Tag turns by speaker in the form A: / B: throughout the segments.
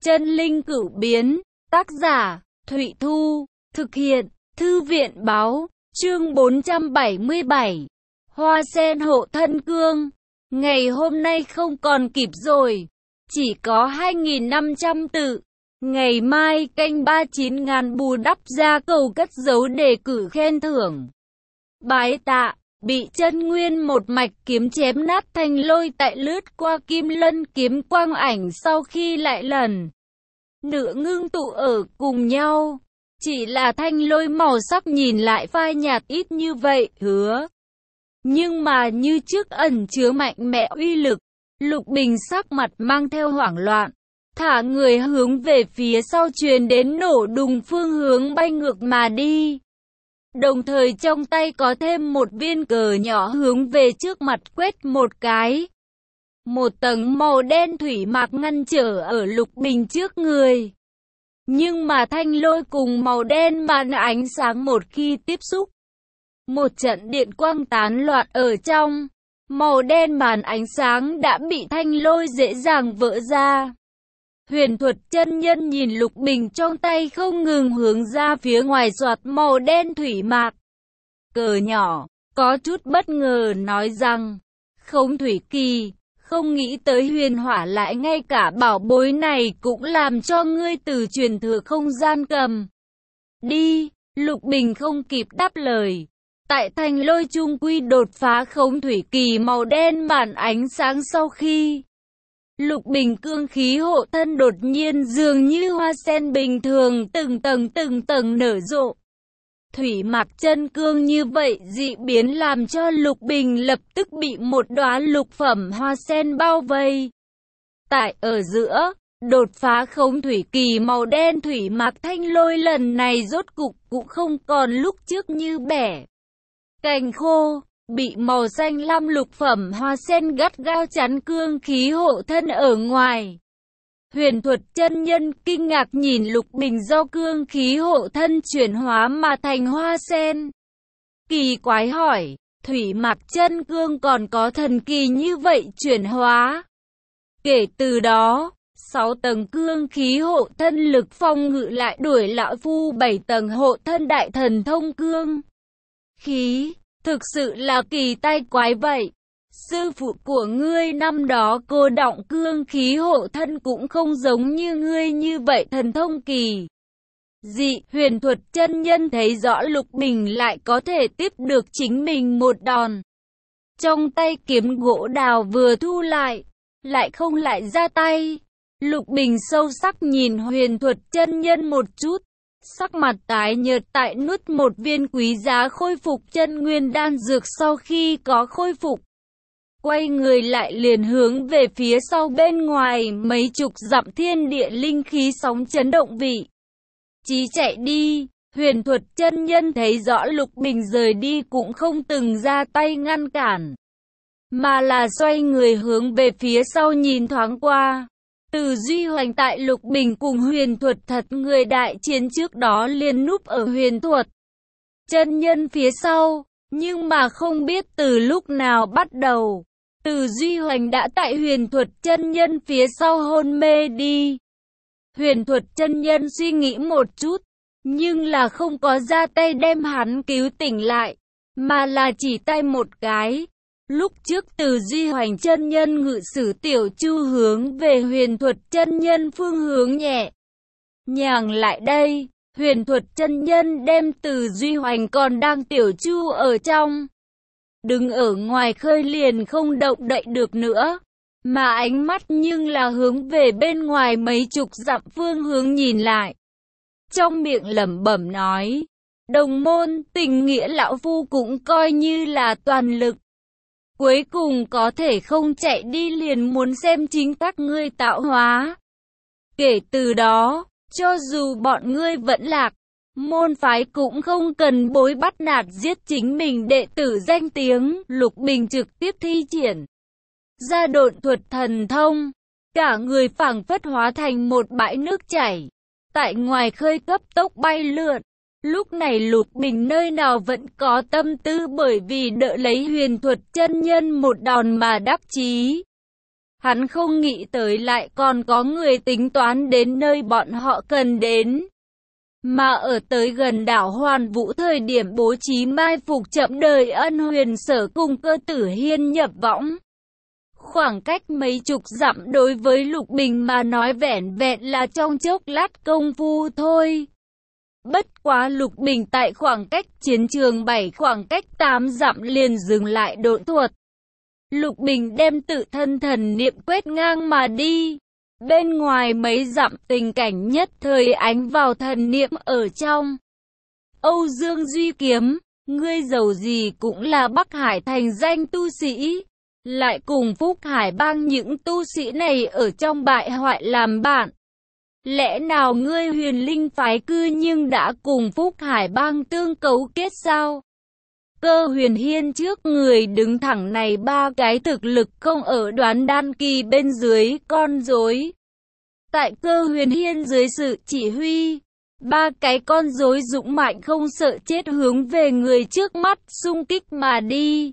A: Chân linh cửu biến, tác giả, Thụy Thu, thực hiện, Thư viện báo, chương 477, Hoa sen hộ thân cương. Ngày hôm nay không còn kịp rồi, chỉ có 2.500 tự. Ngày mai canh 39.000 bù đắp ra cầu cất giấu đề cử khen thưởng. Bái tạ, bị chân nguyên một mạch kiếm chém nát thành lôi tại lướt qua kim lân kiếm quang ảnh sau khi lại lần nữa ngưng tụ ở cùng nhau. Chỉ là thanh lôi màu sắc nhìn lại phai nhạt ít như vậy, hứa. Nhưng mà như trước ẩn chứa mạnh mẽ uy lực. Lục Bình sắc mặt mang theo hoảng loạn, thả người hướng về phía sau truyền đến nổ đùng phương hướng bay ngược mà đi. Đồng thời trong tay có thêm một viên cờ nhỏ hướng về trước mặt quét một cái. Một tầng màu đen thủy mạc ngăn trở ở Lục Bình trước người. Nhưng mà thanh lôi cùng màu đen màn ánh sáng một khi tiếp xúc, một trận điện quang tán loạn ở trong. Màu đen màn ánh sáng đã bị thanh lôi dễ dàng vỡ ra. Huyền Thuật chân nhân nhìn Lục Bình trong tay không ngừng hướng ra phía ngoài xoạt màu đen thủy mạc. Cờ nhỏ, có chút bất ngờ nói rằng, Không Thủy Kỳ, không nghĩ tới huyền hỏa lại ngay cả bảo bối này cũng làm cho ngươi từ truyền thừa không gian cầm đi. Lục Bình không kịp đáp lời. Tại thành lôi trung quy đột phá Không Thủy Kỳ màu đen màn ánh sáng sau khi Lục Bình cương khí hộ thân đột nhiên dường như hoa sen bình thường từng tầng nở rộ. Thủy mạc chân cương như vậy dị biến làm cho Lục Bình lập tức bị một đóa lục phẩm hoa sen bao vây. Tại ở giữa, đột phá Không Thủy Kỳ màu đen thủy mạc thanh lôi lần này rốt cục cũng không còn lúc trước như bẻ cành khô, bị màu xanh lam lục phẩm hoa sen gắt gao chắn cương khí hộ thân ở ngoài. Huyền Thuật chân nhân kinh ngạc nhìn Lục Bình do cương khí hộ thân chuyển hóa mà thành hoa sen. Kỳ quái hỏi, thủy mạc chân cương còn có thần kỳ như vậy chuyển hóa? Kể từ đó, 6 tầng cương khí hộ thân lực phong ngự lại đuổi lão phu 7 tầng hộ thân đại thần thông cương khí. Thực sự là kỳ tai quái vậy. Sư phụ của ngươi năm đó cô đọng cương khí hộ thân cũng không giống như ngươi như vậy thần thông kỳ dị. Huyền Thuật chân nhân thấy rõ Lục Bình lại có thể tiếp được chính mình một đòn. Trong tay kiếm gỗ đào vừa thu lại không lại ra tay. Lục Bình sâu sắc nhìn Huyền Thuật chân nhân một chút. Sắc mặt tái nhợt tại nuốt một viên quý giá khôi phục chân nguyên đan dược sau khi có khôi phục. Quay người lại liền hướng về phía sau bên ngoài mấy chục dặm thiên địa linh khí sóng chấn động vị. Chí chạy đi, Huyền Thuật chân nhân thấy rõ Lục Bình rời đi cũng không từng ra tay ngăn cản. Mà là xoay người hướng về phía sau nhìn thoáng qua. Từ Duy Hoành tại Lục Bình cùng Huyền Thuật thật người đại chiến trước đó liền núp ở Huyền Thuật chân nhân phía sau. Nhưng mà không biết từ lúc nào bắt đầu, Từ Duy Hoành đã tại Huyền Thuật chân nhân phía sau hôn mê đi. Huyền Thuật chân nhân suy nghĩ một chút, nhưng là không có ra tay đem hắn cứu tỉnh lại, mà là chỉ tay một cái. Lúc trước Từ Duy Hoành chân nhân ngự sử tiểu chu hướng về Huyền Thuật chân nhân phương hướng nhẹ nhàng lại đây. Huyền Thuật chân nhân đem Từ Duy Hoành còn đang tiểu chu ở trong, đứng ở ngoài khơi liền không động đậy được nữa, mà ánh mắt nhưng là hướng về bên ngoài mấy chục dặm phương hướng nhìn lại. Trong miệng lẩm bẩm nói, đồng môn tình nghĩa lão phu cũng coi như là toàn lực. Cuối cùng có thể không chạy đi liền muốn xem chính các ngươi tạo hóa. Kể từ đó, cho dù bọn ngươi vẫn lạc, môn phái cũng không cần bối bắt nạt giết chính mình đệ tử danh tiếng. Lục Bình trực tiếp thi triển ra độn thuật thần thông, cả người phảng phất hóa thành một bãi nước chảy, tại ngoài khơi cấp tốc bay lượn. Lúc này Lục Bình nơi nào vẫn có tâm tư bởi vì đợi lấy Huyền Thuật chân nhân một đòn mà đắc chí. Hắn không nghĩ tới lại còn có người tính toán đến nơi bọn họ cần đến. Mà ở tới gần đảo Hoàn Vũ thời điểm bố trí mai phục chậm đợi Ân Huyền Sở cùng Cơ Tử Hiên nhập võng. Khoảng cách mấy chục dặm đối với Lục Bình mà nói vẻn vẹn là trong chốc lát công phu thôi. Bất quá Lục Bình tại khoảng cách chiến trường 7 khoảng cách 8 dặm liền dừng lại độn thuật. Lục Bình đem tự thân thần niệm quét ngang mà đi. Bên ngoài mấy dặm tình cảnh nhất thời ánh vào thần niệm ở trong. Âu Dương Duy Kiếm, ngươi giàu gì cũng là Bắc Hải thành danh tu sĩ. Lại cùng Phúc Hải Bang những tu sĩ này ở trong bại hoại làm bạn. Lẽ nào ngươi Huyền Linh phái cư nhưng đã cùng Phúc Hải Bang tương cấu kết sao? Cơ Huyền Hiên trước người đứng thẳng này ba cái thực lực không ở Đoán Đan kỳ bên dưới con rối. Tại Cơ Huyền Hiên dưới sự chỉ huy, ba cái con rối dũng mạnh không sợ chết hướng về người trước mắt xung kích mà đi.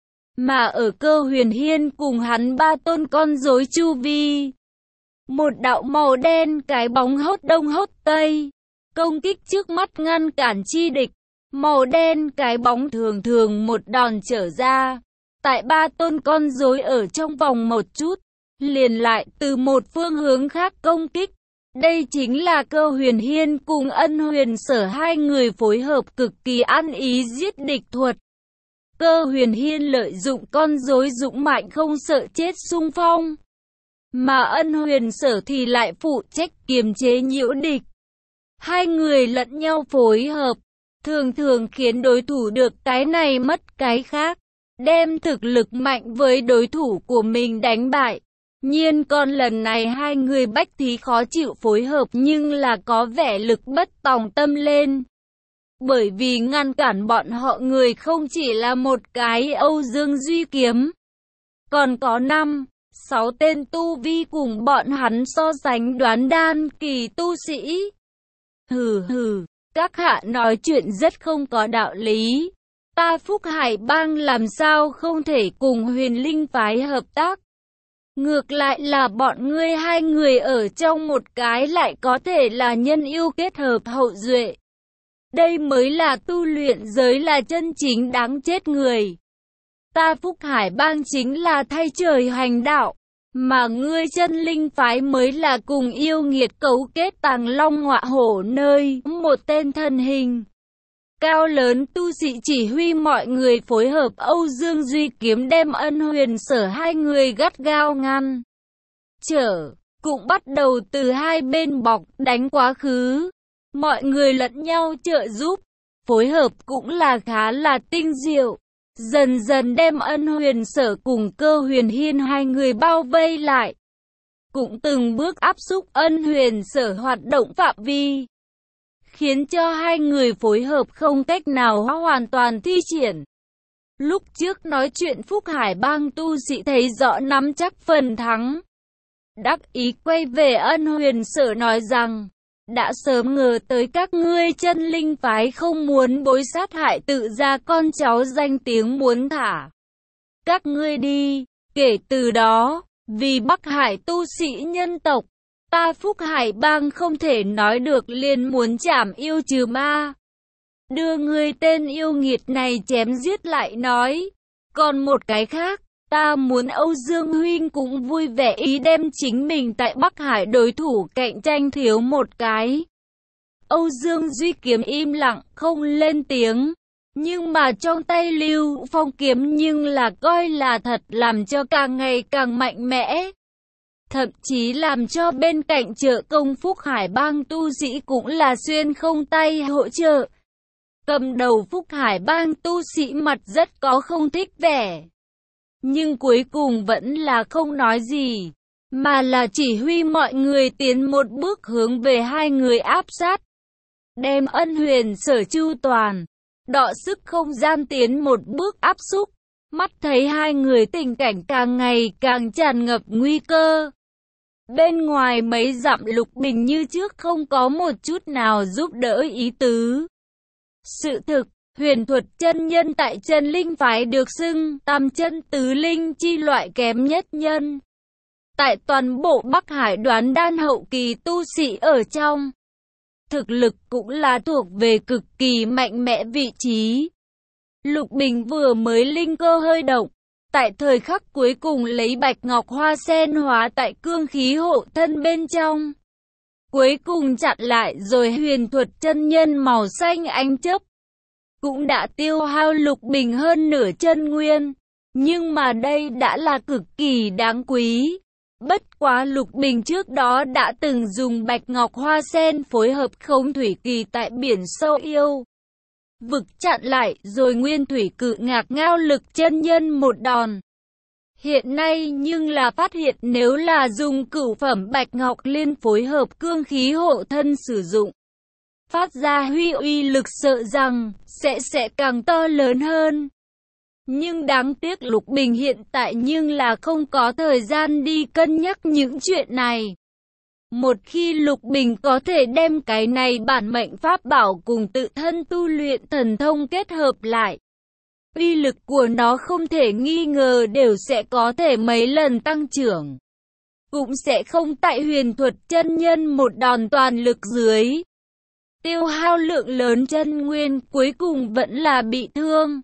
A: Mà ở Cơ Huyền Hiên cùng hắn ba tôn con rối chu vi, một đạo màu đen cái bóng hốt đông hốt tây, công kích trước mắt ngăn cản chi địch. Màu đen cái bóng thường thường một đòn trở ra, tại ba tôn con rối ở trong vòng một chút, liền lại từ một phương hướng khác công kích. Đây chính là Cơ Huyền Hiên cùng Ân Huyền Sở hai người phối hợp cực kỳ ăn ý giết địch thuật. Cơ Huyền Hiên lợi dụng con rối dũng mạnh không sợ chết xung phong, mà Ân Huyền Sở thì lại phụ trách kiềm chế nhiễu địch. Hai người lẫn nhau phối hợp, thường thường khiến đối thủ được cái này mất cái khác, đem thực lực mạnh với đối thủ của mình đánh bại. Nhiên còn lần này hai người bách thí khó chịu phối hợp nhưng là có vẻ lực bất tòng tâm lên. Bởi vì ngăn cản bọn họ người không chỉ là một cái Âu Dương Duy Kiếm, còn có 5-6 tên tu vi cùng bọn hắn so sánh Đoán Đan kỳ tu sĩ. Hừ hừ, các hạ nói chuyện rất không có đạo lý. Ta Phúc Hải Bang làm sao không thể cùng Huyền Linh phái hợp tác? Ngược lại là bọn ngươi hai người ở trong một cái lại có thể là nhân yêu kết hợp hậu duệ. Đây mới là tu luyện giới là chân chính đáng chết người. Ta Phúc Hải Bang chính là thay trời hành đạo, mà ngươi Chân Linh phái mới là cùng yêu nghiệt cấu kết Tàng Long Ngọa Hổ nơi một tên thân hình cao lớn tu sĩ chỉ huy mọi người phối hợp. Âu Dương Duy Kiếm đem Ân Huyền Sở hai người gắt gao ngăn trở, cũng bắt đầu từ hai bên bọc đánh quá khứ. Mọi người lẫn nhau trợ giúp, phối hợp cũng là khá là tinh diệu. Dần dần đem Ân Huyền Sở cùng Cơ Huyền Hiên hai người bao vây lại, cũng từng bước áp xúc Ân Huyền Sở hoạt động phạm vi, khiến cho hai người phối hợp không cách nào hoàn toàn thi triển. Lúc trước nói chuyện Phúc Hải Bang tu sĩ thấy rõ nắm chắc phần thắng, đắc ý quay về Ân Huyền Sở nói rằng, đã sớm ngờ tới các ngươi Chân Linh phái không muốn bối sát hại tự gia con cháu danh tiếng muốn thả các ngươi đi. Kể từ đó, vì Bắc Hải tu sĩ nhân tộc, ta Phúc Hải Bang không thể nói được liền muốn trảm yêu trừ ma, đưa người tên yêu nghiệt này chém giết lại nói. Còn một cái khác, ta muốn Âu Dương huynh cũng vui vẻ ý đem chính mình tại Bắc Hải đối thủ cạnh tranh thiếu một cái. Âu Dương Duy Kiếm im lặng không lên tiếng, nhưng mà trong tay Lưu Phong kiếm nhưng là coi là thật, làm cho càng ngày càng mạnh mẽ. Thậm chí làm cho bên cạnh trợ công Phúc Hải Bang tu sĩ cũng là xuyên không tay hỗ trợ. Cầm đầu Phúc Hải Bang tu sĩ mặt rất có không thích vẻ, nhưng cuối cùng vẫn là không nói gì, mà là chỉ huy mọi người tiến một bước hướng về hai người áp sát, đem Ân Huyền Sở chu toàn, đọ sức không gian tiến một bước áp xúc. Mắt thấy hai người tình cảnh càng ngày càng tràn ngập nguy cơ. Bên ngoài mấy dặm Lục Bình như trước không có một chút nào giúp đỡ ý tứ. Sự thực, huyền thuật chân nhân tại Chân Linh phái được xưng tam chân tứ linh chi loại kém nhất nhân. Tại toàn bộ Bắc Hải đoán đan hậu kỳ tu sĩ ở trong, thực lực cũng là thuộc về cực kỳ mạnh mẽ vị trí. Lục Bình vừa mới linh cơ hơi động, tại thời khắc cuối cùng lấy bạch ngọc hoa sen hóa tại cương khí hộ thân bên trong. Cuối cùng chặn lại rồi huyền thuật chân nhân màu xanh ánh chớp. Cũng đã tiêu hao Lục Bình hơn nửa chân nguyên. Nhưng mà đây đã là cực kỳ đáng quý. Bất quá Lục Bình trước đó đã từng dùng bạch ngọc hoa sen phối hợp không thủy kỳ tại biển sâu yêu vực chặn lại rồi nguyên thủy cự ngạc ngao lực chân nhân một đòn. Hiện nay nhưng là phát hiện nếu là dùng cửu phẩm bạch ngọc liên phối hợp cương khí hộ thân sử dụng, phát ra huy uy lực sợ rằng sẽ càng to lớn hơn. Nhưng đáng tiếc Lục Bình hiện tại nhưng là không có thời gian đi cân nhắc những chuyện này. Một khi Lục Bình có thể đem cái này bản mệnh pháp bảo cùng tự thân tu luyện thần thông kết hợp lại, uy lực của nó không thể nghi ngờ đều sẽ có thể mấy lần tăng trưởng. Cũng sẽ không tại huyền thuật chân nhân một đòn toàn lực dưới tiêu hao lượng lớn chân nguyên, cuối cùng vẫn là bị thương.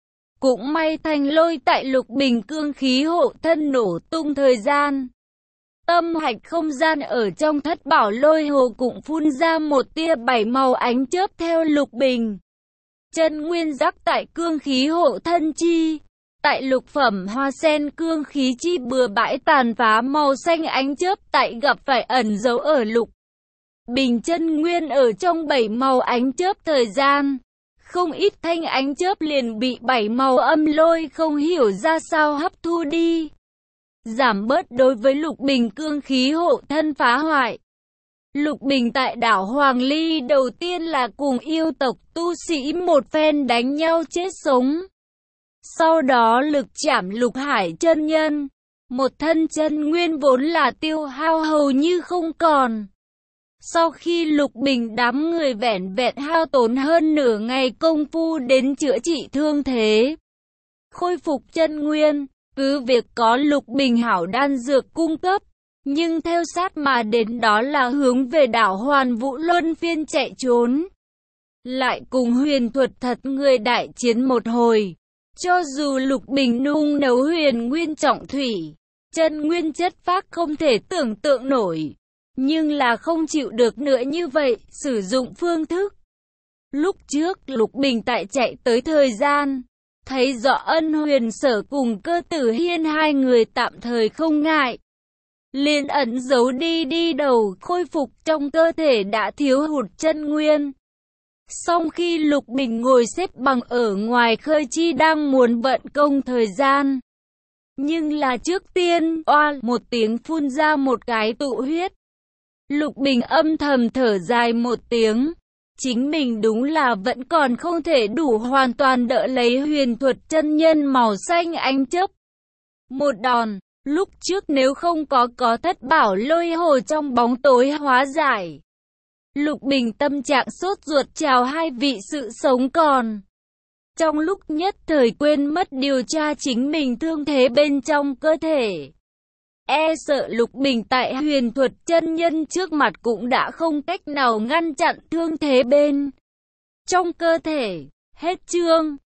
A: Cũng may thành lôi tại Lục Bình cương khí hộ thân nổ tung thời gian. Tâm hạch không gian ở trong thất bảo lôi hồ cũng phun ra một tia bảy màu ánh chớp theo Lục Bình. Chân nguyên rắc tại cương khí hộ thân chi. Tại lục phẩm hoa sen cương khí chi bừa bãi tàn phá màu xanh ánh chớp tại gặp phải ẩn giấu ở Lục Bình chân nguyên ở trong bảy màu ánh chớp thời gian. Không ít thanh ánh chớp liền bị bảy màu âm lôi không hiểu ra sao hấp thu đi. Giảm bớt đối với Lục Bình cương khí hộ thân phá hoại. Lục Bình tại đảo Hoàng Ly đầu tiên là cùng yêu tộc tu sĩ một phen đánh nhau chết sống. Sau đó lực chảm Lục Hải chân nhân. Một thân chân nguyên vốn là tiêu hao hầu như không còn. Sau khi Lục Bình đám người vẻn vẹn hao tốn hơn nửa ngày công phu đến chữa trị thương thế, khôi phục chân nguyên, cứ việc có Lục Bình hảo đan dược cung cấp, nhưng theo sát mà đến đó là hướng về đảo Hoàn Vũ luân phiên chạy trốn. Lại cùng huyền thuật thật người đại chiến một hồi, cho dù Lục Bình nung nấu huyền nguyên trọng thủy, chân nguyên chất phác không thể tưởng tượng nổi. Nhưng là không chịu được nữa như vậy, sử dụng phương thức. Lúc trước Lục Bình tại chạy tới thời gian, thấy rõ Ân Huyền Sở cùng Cơ Tử Hiên hai người tạm thời không ngại. Liền ẩn giấu đi đầu khôi phục trong cơ thể đã thiếu hụt chân nguyên. Song khi Lục Bình ngồi xếp bằng ở ngoài khơi chi đang muốn vận công thời gian. Nhưng là trước tiên, oa một tiếng phun ra một cái tụ huyết. Lục Bình âm thầm thở dài một tiếng. Chính mình đúng là vẫn còn không thể đủ hoàn toàn đỡ lấy huyền thuật chân nhân màu xanh ánh chớp. Một đòn, lúc trước nếu không có thất bảo lôi hồ trong bóng tối hóa giải. Lục Bình tâm trạng sốt ruột chào hai vị sự sống còn. Trong lúc nhất thời quên mất điều tra chính mình thương thế bên trong cơ thể. E sợ Lục Bình tại huyền thuật chân nhân trước mặt cũng đã không cách nào ngăn chặn thương thế bên trong cơ thể. Hết chương.